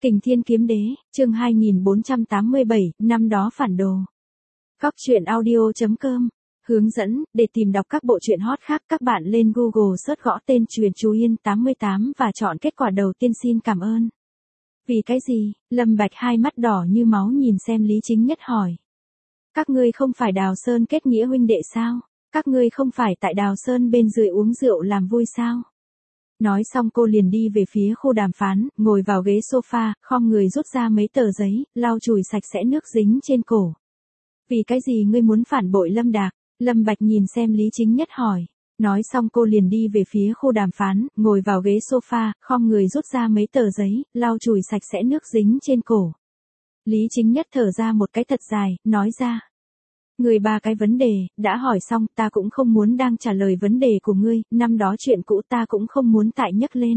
Kình Thiên Kiếm Đế, chương 2487, năm đó phản đồ. Cóc truyện audio.com. Hướng dẫn, để tìm đọc các bộ truyện hot khác các bạn lên Google search gõ tên Truyện Chú Yên 88 và chọn kết quả đầu tiên. Xin cảm ơn. Vì cái gì? Lâm Bạch hai mắt đỏ như máu nhìn xem Lý Chính Nhất hỏi. Các ngươi không phải Đào Sơn kết nghĩa huynh đệ sao? Các ngươi không phải tại Đào Sơn bên dưới uống rượu làm vui sao? Nói xong cô liền đi về phía khu đàm phán, ngồi vào ghế sofa, khom người rút ra mấy tờ giấy, lau chùi sạch sẽ nước dính trên cổ. Vì cái gì ngươi muốn phản bội Lâm Đạc? Lâm Bạch nhìn xem Lý Chính Nhất hỏi. Nói xong cô liền đi về phía khu đàm phán, ngồi vào ghế sofa, khom người rút ra mấy tờ giấy, lau chùi sạch sẽ nước dính trên cổ. Lý Chính Nhất thở ra một cái thật dài, nói ra. Người ba cái vấn đề, đã hỏi xong, ta cũng không muốn đang trả lời vấn đề của ngươi, năm đó chuyện cũ ta cũng không muốn tại nhắc lên.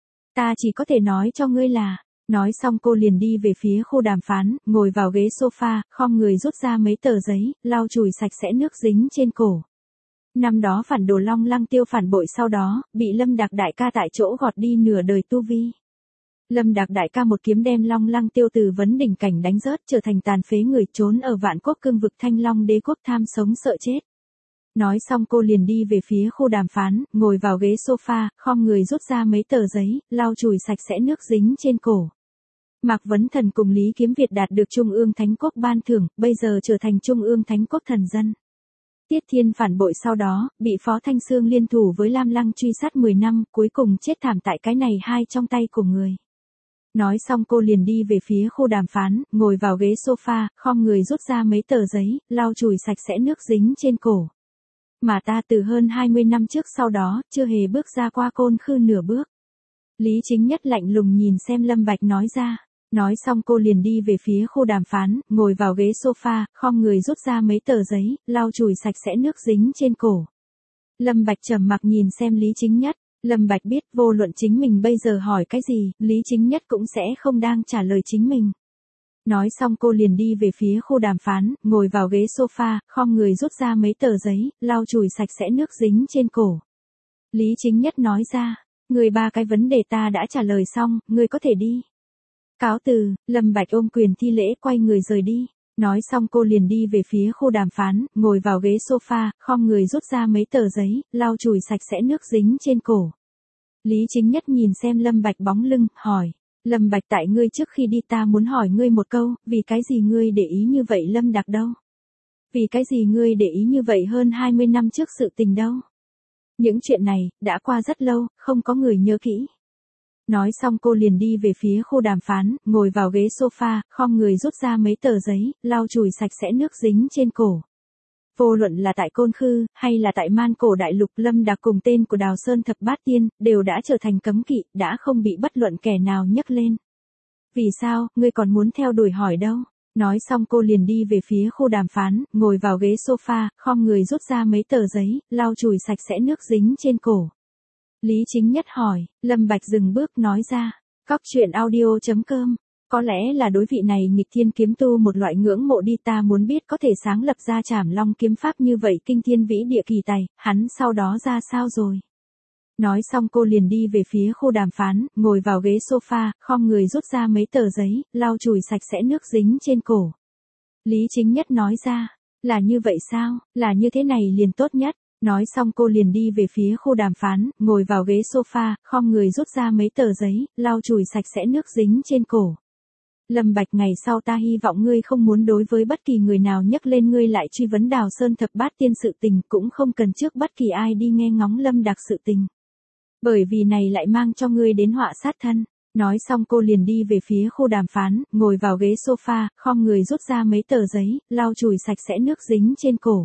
Ta chỉ có thể nói cho ngươi là, nói xong cô liền đi về phía khu đàm phán, ngồi vào ghế sofa, khom người rút ra mấy tờ giấy, lau chùi sạch sẽ nước dính trên cổ. Năm đó phản đồ Long Lăng Tiêu phản bội sau đó, bị Lâm Đạc đại ca tại chỗ gọt đi nửa đời tu vi. Lâm Đạc đại ca một kiếm đem Long Lăng Tiêu từ vấn đỉnh cảnh đánh rớt trở thành tàn phế người trốn ở Vạn Quốc cương vực Thanh Long Đế quốc tham sống sợ chết. Nói xong cô liền đi về phía khu đàm phán, ngồi vào ghế sofa, khom người rút ra mấy tờ giấy, lau chùi sạch sẽ nước dính trên cổ. Mạc Vấn Thần cùng Lý Kiếm Việt đạt được Trung ương Thánh Quốc ban thưởng, bây giờ trở thành Trung ương Thánh Quốc thần dân. Tiết Thiên phản bội sau đó, bị Phó Thanh Xương liên thủ với Lam Lăng truy sát 10 năm, cuối cùng chết thảm tại cái này hai trong tay của người. Nói xong cô liền đi về phía khu đàm phán, ngồi vào ghế sofa, khom người rút ra mấy tờ giấy, lau chùi sạch sẽ nước dính trên cổ. Mà ta từ hơn 20 năm trước sau đó, chưa hề bước ra qua Côn Khư nửa bước. Lý Chính Nhất lạnh lùng nhìn xem Lâm Bạch nói ra. Nói xong cô liền đi về phía khu đàm phán, ngồi vào ghế sofa, khom người rút ra mấy tờ giấy, lau chùi sạch sẽ nước dính trên cổ. Lâm Bạch trầm mặc nhìn xem Lý Chính Nhất. Lâm Bạch biết vô luận chính mình bây giờ hỏi cái gì, Lý Chính Nhất cũng sẽ không đang trả lời chính mình. Nói xong cô liền đi về phía khu đàm phán, ngồi vào ghế sofa, khom người rút ra mấy tờ giấy, lau chùi sạch sẽ nước dính trên cổ. Lý Chính Nhất nói ra, người ba cái vấn đề ta đã trả lời xong, người có thể đi. Cáo từ, Lâm Bạch ôm quyền thi lễ quay người rời đi. Nói xong cô liền đi về phía khu đàm phán, ngồi vào ghế sofa, khom người rút ra mấy tờ giấy, lau chùi sạch sẽ nước dính trên cổ. Lý Chính Nhất nhìn xem Lâm Bạch bóng lưng, hỏi. Lâm Bạch tại ngươi trước khi đi ta muốn hỏi ngươi một câu, vì cái gì ngươi để ý như vậy Lâm Đạc đâu? Vì cái gì ngươi để ý như vậy hơn 20 năm trước sự tình đâu? Những chuyện này, đã qua rất lâu, không có người nhớ kỹ. Nói xong cô liền đi về phía khu đàm phán, ngồi vào ghế sofa, khom người rút ra mấy tờ giấy, lau chùi sạch sẽ nước dính trên cổ. Vô luận là tại Côn Khư, hay là tại Man Cổ Đại Lục, Lâm Đạc cùng tên của Đào Sơn Thập Bát Tiên, đều đã trở thành cấm kỵ, đã không bị bất luận kẻ nào nhắc lên. Vì sao, ngươi còn muốn theo đuổi hỏi đâu? Nói xong cô liền đi về phía khu đàm phán, ngồi vào ghế sofa, khom người rút ra mấy tờ giấy, lau chùi sạch sẽ nước dính trên cổ. Lý Chính Nhất hỏi, Lâm Bạch dừng bước nói ra, cóc truyện audio.com, có lẽ là đối vị này nghịch thiên kiếm tu một loại ngưỡng mộ đi, ta muốn biết có thể sáng lập ra Trảm Long kiếm pháp như vậy kinh thiên vĩ địa kỳ tài, hắn sau đó ra sao rồi? Nói xong cô liền đi về phía khu đàm phán, ngồi vào ghế sofa, khom người rút ra mấy tờ giấy, lau chùi sạch sẽ nước dính trên cổ. Lý Chính Nhất nói ra, là như vậy sao, là như thế này liền tốt nhất. Nói xong cô liền đi về phía khu đàm phán, ngồi vào ghế sofa, khom người rút ra mấy tờ giấy, lau chùi sạch sẽ nước dính trên cổ. Lâm Bạch, ngày sau ta hy vọng ngươi không muốn đối với bất kỳ người nào nhắc lên ngươi lại truy vấn Đào Sơn Thập Bát Tiên sự tình, cũng không cần trước bất kỳ ai đi nghe ngóng Lâm Đạc sự tình. Bởi vì này lại mang cho ngươi đến họa sát thân. Nói xong cô liền đi về phía khu đàm phán, ngồi vào ghế sofa, khom người rút ra mấy tờ giấy, lau chùi sạch sẽ nước dính trên cổ.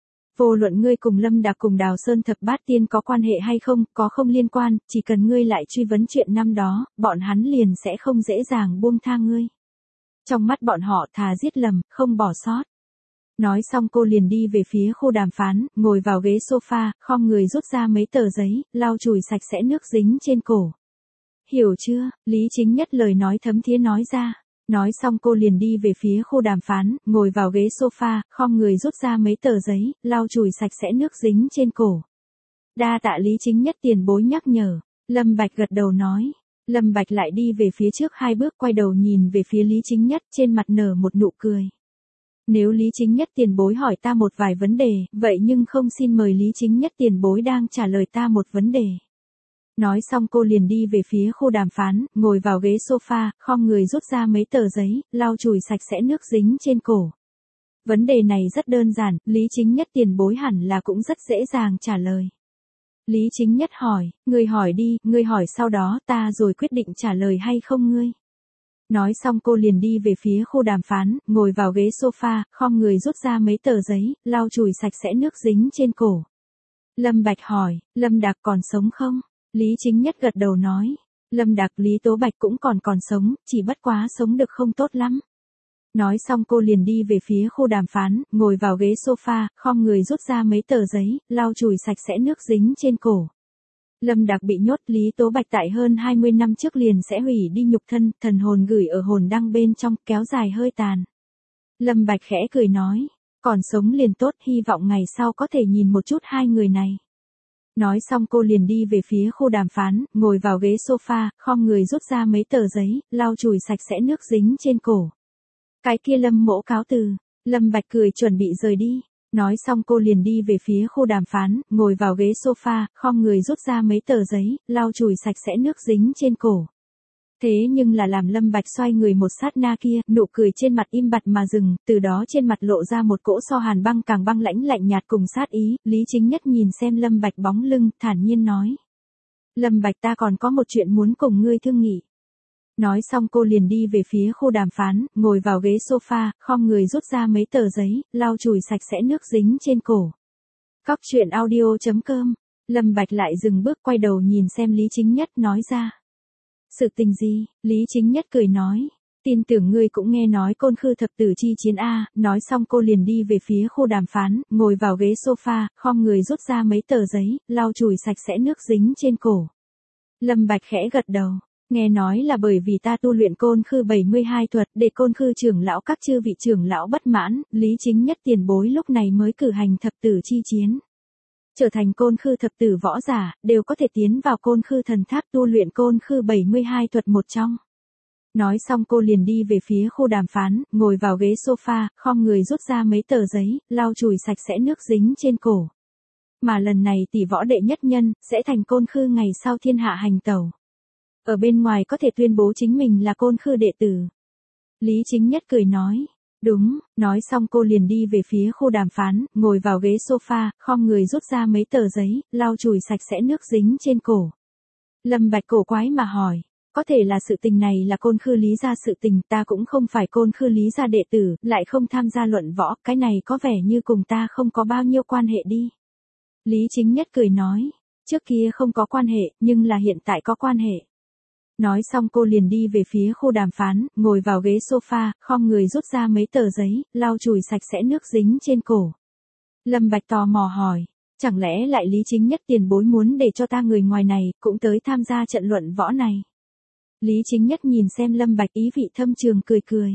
Vô luận ngươi cùng Lâm Đạc cùng Đào Sơn Thập Bát Tiên có quan hệ hay không, có không liên quan, chỉ cần ngươi lại truy vấn chuyện năm đó, bọn hắn liền sẽ không dễ dàng buông tha ngươi. Trong mắt bọn họ thà giết lầm, không bỏ sót. Nói xong cô liền đi về phía khu đàm phán, ngồi vào ghế sofa, khom người rút ra mấy tờ giấy, lau chùi sạch sẽ nước dính trên cổ. Hiểu chưa? Lý Chính Nhất lời nói thấm thía nói ra. Nói xong cô liền đi về phía khu đàm phán, ngồi vào ghế sofa, khom người rút ra mấy tờ giấy, lau chùi sạch sẽ nước dính trên cổ. Đa tạ Lý Chính Nhất tiền bối nhắc nhở. Lâm Bạch gật đầu nói. Lâm Bạch lại đi về phía trước 2 bước quay đầu nhìn về phía Lý Chính Nhất trên mặt nở một nụ cười. Nếu Lý Chính Nhất tiền bối hỏi ta một vài vấn đề, vậy nhưng không xin mời Lý Chính Nhất tiền bối đang trả lời ta một vấn đề. Nói xong cô liền đi về phía khu đàm phán, ngồi vào ghế sofa, khom người rút ra mấy tờ giấy, lau chùi sạch sẽ nước dính trên cổ. Vấn đề này rất đơn giản, Lý Chính Nhất tiền bối hẳn là cũng rất dễ dàng trả lời. Lý Chính Nhất hỏi, ngươi hỏi đi, ngươi hỏi sau đó ta rồi quyết định trả lời hay không ngươi. Nói xong cô liền đi về phía khu đàm phán, ngồi vào ghế sofa, khom người rút ra mấy tờ giấy, lau chùi sạch sẽ nước dính trên cổ. Lâm Bạch hỏi, Lâm Đạc còn sống không? Lý Chính Nhất gật đầu nói, Lâm Đạc Lý Tố Bạch cũng còn sống, chỉ bất quá sống được không tốt lắm. Nói xong cô liền đi về phía khu đàm phán, ngồi vào ghế sofa, khom người rút ra mấy tờ giấy, lau chùi sạch sẽ nước dính trên cổ. Lâm Đạc bị nhốt, Lý Tố Bạch tại hơn 20 năm trước liền sẽ hủy đi nhục thân, thần hồn gửi ở hồn đăng bên trong, kéo dài hơi tàn. Lâm Bạch khẽ cười nói, còn sống liền tốt, hy vọng ngày sau có thể nhìn một chút hai người này. Nói xong cô liền đi về phía khu đàm phán, ngồi vào ghế sofa, khom người rút ra mấy tờ giấy, lau chùi sạch sẽ nước dính trên cổ. Cái kia Lâm mỗ cáo từ. Lâm Bạch cười chuẩn bị rời đi. Nói xong cô liền đi về phía khu đàm phán, ngồi vào ghế sofa, khom người rút ra mấy tờ giấy, lau chùi sạch sẽ nước dính trên cổ. Thế nhưng là làm Lâm Bạch xoay người một sát na kia, nụ cười trên mặt im bặt mà dừng, từ đó trên mặt lộ ra một cỗ so hàn băng càng băng lãnh lạnh nhạt cùng sát ý, Lý Chính Nhất nhìn xem Lâm Bạch bóng lưng, thản nhiên nói. Lâm Bạch ta còn có một chuyện muốn cùng ngươi thương nghị. Nói xong cô liền đi về phía khu đàm phán, ngồi vào ghế sofa, khom người rút ra mấy tờ giấy, lau chùi sạch sẽ nước dính trên cổ. Cóc truyện audio.com. Lâm Bạch lại dừng bước quay đầu nhìn xem Lý Chính Nhất nói ra. Sự tình gì? Lý Chính Nhất cười nói. Tin tưởng ngươi cũng nghe nói Côn Khư thập tử chi chiến A. Nói xong cô liền đi về phía khu đàm phán, ngồi vào ghế sofa, khom người rút ra mấy tờ giấy, lau chùi sạch sẽ nước dính trên cổ. Lâm Bạch khẽ gật đầu. Nghe nói là bởi vì ta tu luyện Côn Khư 72 thuật, để Côn Khư trưởng lão các chư vị trưởng lão bất mãn, Lý Chính Nhất tiền bối lúc này mới cử hành thập tử chi chiến. Trở thành Côn Khư thập tử võ giả, đều có thể tiến vào Côn Khư thần tháp tu luyện Côn Khư 72 thuật một trong. Nói xong cô liền đi về phía khu đàm phán, ngồi vào ghế sofa, khom người rút ra mấy tờ giấy, lau chùi sạch sẽ nước dính trên cổ. Mà lần này tỷ võ đệ nhất nhân, sẽ thành Côn Khư ngày sau thiên hạ hành tẩu. Ở bên ngoài có thể tuyên bố chính mình là Côn Khư đệ tử. Lý Chính Nhất cười nói. Đúng, nói xong cô liền đi về phía khu đàm phán, ngồi vào ghế sofa, khom người rút ra mấy tờ giấy, lau chùi sạch sẽ nước dính trên cổ. Lâm Bạch cổ quái mà hỏi, có thể là sự tình này là Côn Khư Lý gia sự tình, ta cũng không phải Côn Khư Lý gia đệ tử, lại không tham gia luận võ, cái này có vẻ như cùng ta không có bao nhiêu quan hệ đi. Lý Chính Nhất cười nói, trước kia không có quan hệ, nhưng là hiện tại có quan hệ. Nói xong cô liền đi về phía khu đàm phán, ngồi vào ghế sofa, khom người rút ra mấy tờ giấy, lau chùi sạch sẽ nước dính trên cổ. Lâm Bạch tò mò hỏi, chẳng lẽ lại Lý Chính Nhất tiền bối muốn để cho ta người ngoài này, cũng tới tham gia trận luận võ này. Lý Chính Nhất nhìn xem Lâm Bạch ý vị thâm trường cười cười.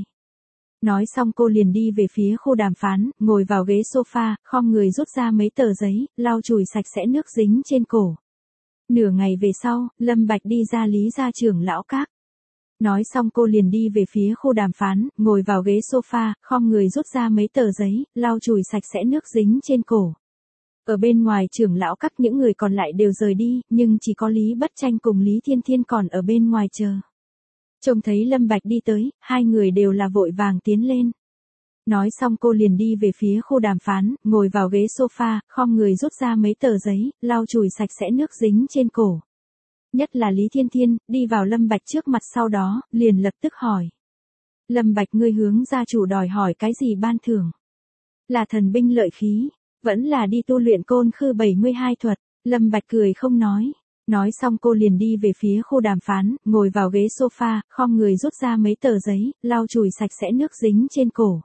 Nói xong cô liền đi về phía khu đàm phán, ngồi vào ghế sofa, khom người rút ra mấy tờ giấy, lau chùi sạch sẽ nước dính trên cổ. Nửa ngày về sau, Lâm Bạch đi ra Lý gia trưởng lão các. Nói xong cô liền đi về phía khu đàm phán, ngồi vào ghế sofa, khom người rút ra mấy tờ giấy, lau chùi sạch sẽ nước dính trên cổ. Ở bên ngoài trưởng lão các những người còn lại đều rời đi, nhưng chỉ có Lý Bất Tranh cùng Lý Thiên Thiên còn ở bên ngoài chờ. Trông thấy Lâm Bạch đi tới, hai người đều là vội vàng tiến lên. Nói xong cô liền đi về phía khu đàm phán, ngồi vào ghế sofa, khom người rút ra mấy tờ giấy, lau chùi sạch sẽ nước dính trên cổ. Nhất là Lý Thiên Thiên, đi vào Lâm Bạch trước mặt sau đó, liền lập tức hỏi. Lâm Bạch ngươi hướng gia chủ đòi hỏi cái gì ban thưởng? Là thần binh lợi khí, vẫn là đi tu luyện Côn Khư 72 thuật, Lâm Bạch cười không nói. Nói xong cô liền đi về phía khu đàm phán, ngồi vào ghế sofa, khom người rút ra mấy tờ giấy, lau chùi sạch sẽ nước dính trên cổ.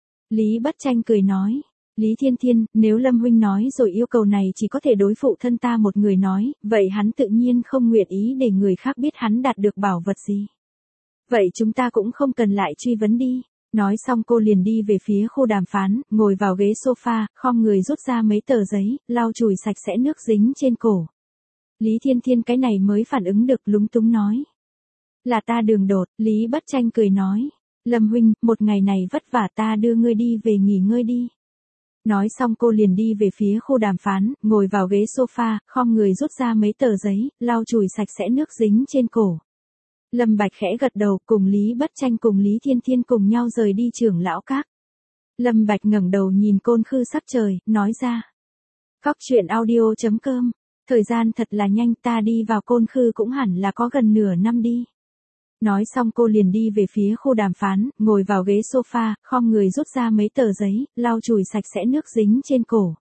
Lý Bất Tranh cười nói, Lý Thiên Thiên, nếu Lâm huynh nói rồi yêu cầu này chỉ có thể đối phụ thân ta một người nói, vậy hắn tự nhiên không nguyện ý để người khác biết hắn đạt được bảo vật gì. Vậy chúng ta cũng không cần lại truy vấn đi. Nói xong cô liền đi về phía khu đàm phán, ngồi vào ghế sofa, khom người rút ra mấy tờ giấy, lau chùi sạch sẽ nước dính trên cổ. Lý Thiên Thiên cái này mới phản ứng được lúng túng nói. Là ta đường đột, Lý Bất Tranh cười nói. Lâm huynh, một ngày này vất vả, ta đưa ngươi đi về nghỉ ngơi đi. Nói xong cô liền đi về phía khu đàm phán, ngồi vào ghế sofa, khom người rút ra mấy tờ giấy, lau chùi sạch sẽ nước dính trên cổ. Lâm Bạch khẽ gật đầu, cùng Lý Bất Tranh cùng Lý Thiên Thiên cùng nhau rời đi Trưởng lão các. Lâm Bạch ngẩng đầu nhìn Côn Khư sắc trời, nói ra. Cóc truyện audio.com, thời gian thật là nhanh, ta đi vào Côn Khư cũng hẳn là có gần nửa năm đi. Nói xong cô liền đi về phía khu đàm phán, ngồi vào ghế sofa, khom người rút ra mấy tờ giấy, lau chùi sạch sẽ nước dính trên cổ.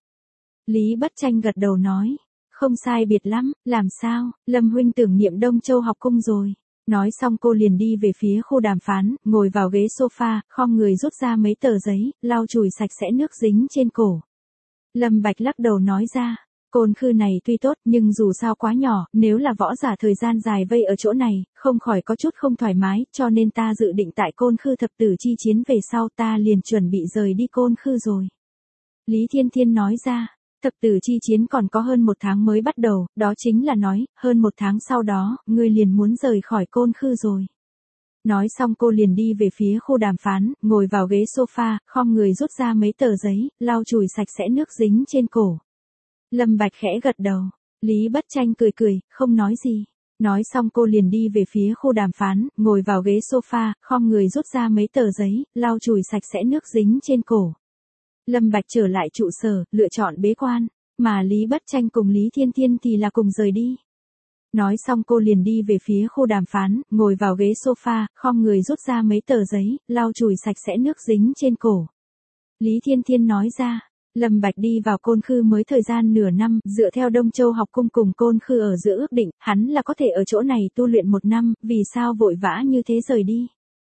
Lý Bất Tranh gật đầu nói, không sai biệt lắm, làm sao, Lâm huynh tưởng niệm Đông Châu học cung rồi. Nói xong cô liền đi về phía khu đàm phán, ngồi vào ghế sofa, khom người rút ra mấy tờ giấy, lau chùi sạch sẽ nước dính trên cổ. Lâm Bạch lắc đầu nói ra, Côn Khư này tuy tốt nhưng dù sao quá nhỏ, nếu là võ giả thời gian dài vây ở chỗ này, không khỏi có chút không thoải mái, cho nên ta dự định tại Côn Khư thập tử chi chiến về sau ta liền chuẩn bị rời đi Côn Khư rồi. Lý Thiên Thiên nói ra, thập tử chi chiến còn có hơn 1 tháng mới bắt đầu, đó chính là nói, hơn 1 tháng sau đó, ngươi liền muốn rời khỏi Côn Khư rồi. Nói xong cô liền đi về phía khu đàm phán, ngồi vào ghế sofa, khom người rút ra mấy tờ giấy, lau chùi sạch sẽ nước dính trên cổ. Lâm Bạch khẽ gật đầu, Lý Bất Tranh cười cười, không nói gì. Nói xong cô liền đi về phía khu đàm phán, ngồi vào ghế sofa, khom người rút ra mấy tờ giấy, lau chùi sạch sẽ nước dính trên cổ. Lâm Bạch trở lại trụ sở, lựa chọn bế quan, mà Lý Bất Tranh cùng Lý Thiên Thiên thì là cùng rời đi. Nói xong cô liền đi về phía khu đàm phán, ngồi vào ghế sofa, khom người rút ra mấy tờ giấy, lau chùi sạch sẽ nước dính trên cổ. Lý Thiên Thiên nói ra, Lâm Bạch đi vào Côn Khư mới thời gian nửa năm, dựa theo Đông Châu học cung cùng Côn Khư ở giữa ước định, hắn là có thể ở chỗ này tu luyện 1 năm, vì sao vội vã như thế rời đi.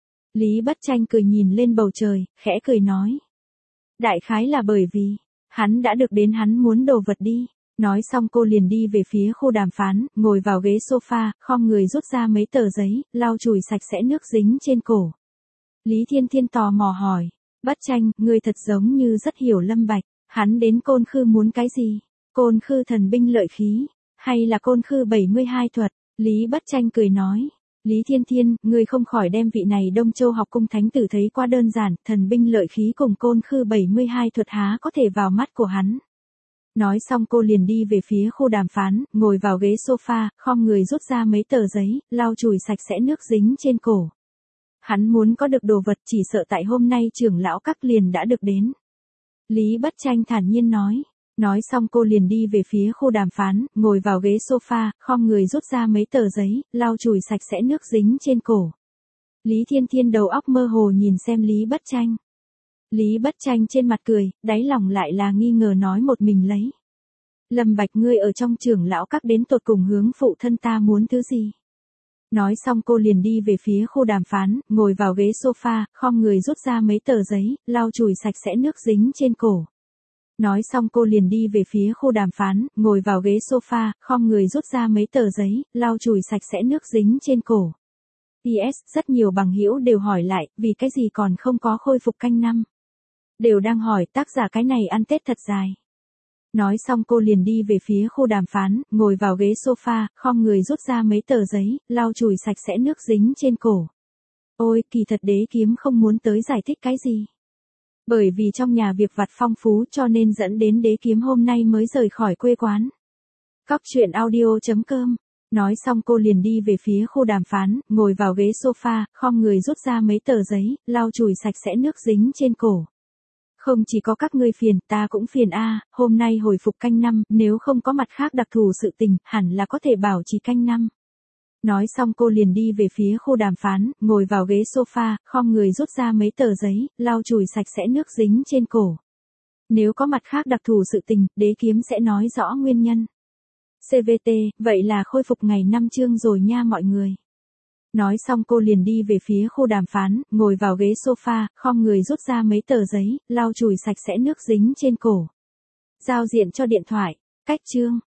Lý Bất Tranh cười nhìn lên bầu trời, khẽ cười nói. Đại khái là bởi vì, hắn đã được đến hắn muốn đồ vật đi. Nói xong cô liền đi về phía khu đàm phán, ngồi vào ghế sofa, khom người rút ra mấy tờ giấy, lau chùi sạch sẽ nước dính trên cổ. Lý Thiên Thiên tò mò hỏi, Bất Tranh, ngươi thật giống như rất hiểu Lâm Bạch, hắn đến Côn Khư muốn cái gì? Côn Khư thần binh lợi khí, hay là Côn Khư 72 thuật? Lý Bất Tranh cười nói, Lý Thiên Thiên, ngươi không khỏi đem vị này Đông Châu học cung thánh tử thấy quá đơn giản, thần binh lợi khí cùng Côn Khư 72 thuật há có thể vào mắt của hắn. Nói xong cô liền đi về phía khu đàm phán, ngồi vào ghế sofa, khom người rút ra mấy tờ giấy, lau chùi sạch sẽ nước dính trên cổ. Hắn muốn có được đồ vật chỉ sợ tại hôm nay trưởng lão các liền đã được đến. Lý Bất Tranh thản nhiên nói. Nói xong cô liền đi về phía khu đàm phán, ngồi vào ghế sofa, khom người rút ra mấy tờ giấy, lau chùi sạch sẽ nước dính trên cổ. Lý Thiên Thiên đầu óc mơ hồ nhìn xem Lý Bất Tranh. Lý Bất Tranh trên mặt cười, đáy lòng lại là nghi ngờ nói một mình lấy. Lâm Bạch, ngươi ở trong trưởng lão các đến tột cùng hướng phụ thân ta muốn thứ gì? Nói xong cô liền đi về phía khu đàm phán, ngồi vào ghế sofa, khom người rút ra mấy tờ giấy, lau chùi sạch sẽ nước dính trên cổ. Nói xong cô liền đi về phía khu đàm phán, ngồi vào ghế sofa, khom người rút ra mấy tờ giấy, lau chùi sạch sẽ nước dính trên cổ. PS, rất nhiều bằng hữu đều hỏi lại, vì cái gì còn không có khôi phục canh năm. Đều đang hỏi tác giả cái này ăn Tết thật dài. Nói xong cô liền đi về phía khu đàm phán, ngồi vào ghế sofa, khom người rút ra mấy tờ giấy, lau chùi sạch sẽ nước dính trên cổ. Ôi, kỳ thật đế kiếm không muốn tới giải thích cái gì. Bởi vì trong nhà việc vặt phong phú cho nên dẫn đến đế kiếm hôm nay mới rời khỏi quê quán. Cóc truyện audio.com. Nói xong cô liền đi về phía khu đàm phán, ngồi vào ghế sofa, khom người rút ra mấy tờ giấy, lau chùi sạch sẽ nước dính trên cổ. Không chỉ có các ngươi phiền, ta cũng phiền a, hôm nay hồi phục canh năm, nếu không có mặt khác đặc thù sự tình, hẳn là có thể bảo trì canh năm. Nói xong cô liền đi về phía khu đàm phán, ngồi vào ghế sofa, khom người rút ra mấy tờ giấy, lau chùi sạch sẽ nước dính trên cổ. Nếu có mặt khác đặc thù sự tình, đế kiếm sẽ nói rõ nguyên nhân. CVT, vậy là khôi phục ngày 5 chương rồi nha mọi người. Nói xong cô liền đi về phía khu đàm phán, ngồi vào ghế sofa, khom người rút ra mấy tờ giấy, lau chùi sạch sẽ nước dính trên cổ. Giao diện cho điện thoại, cách chương.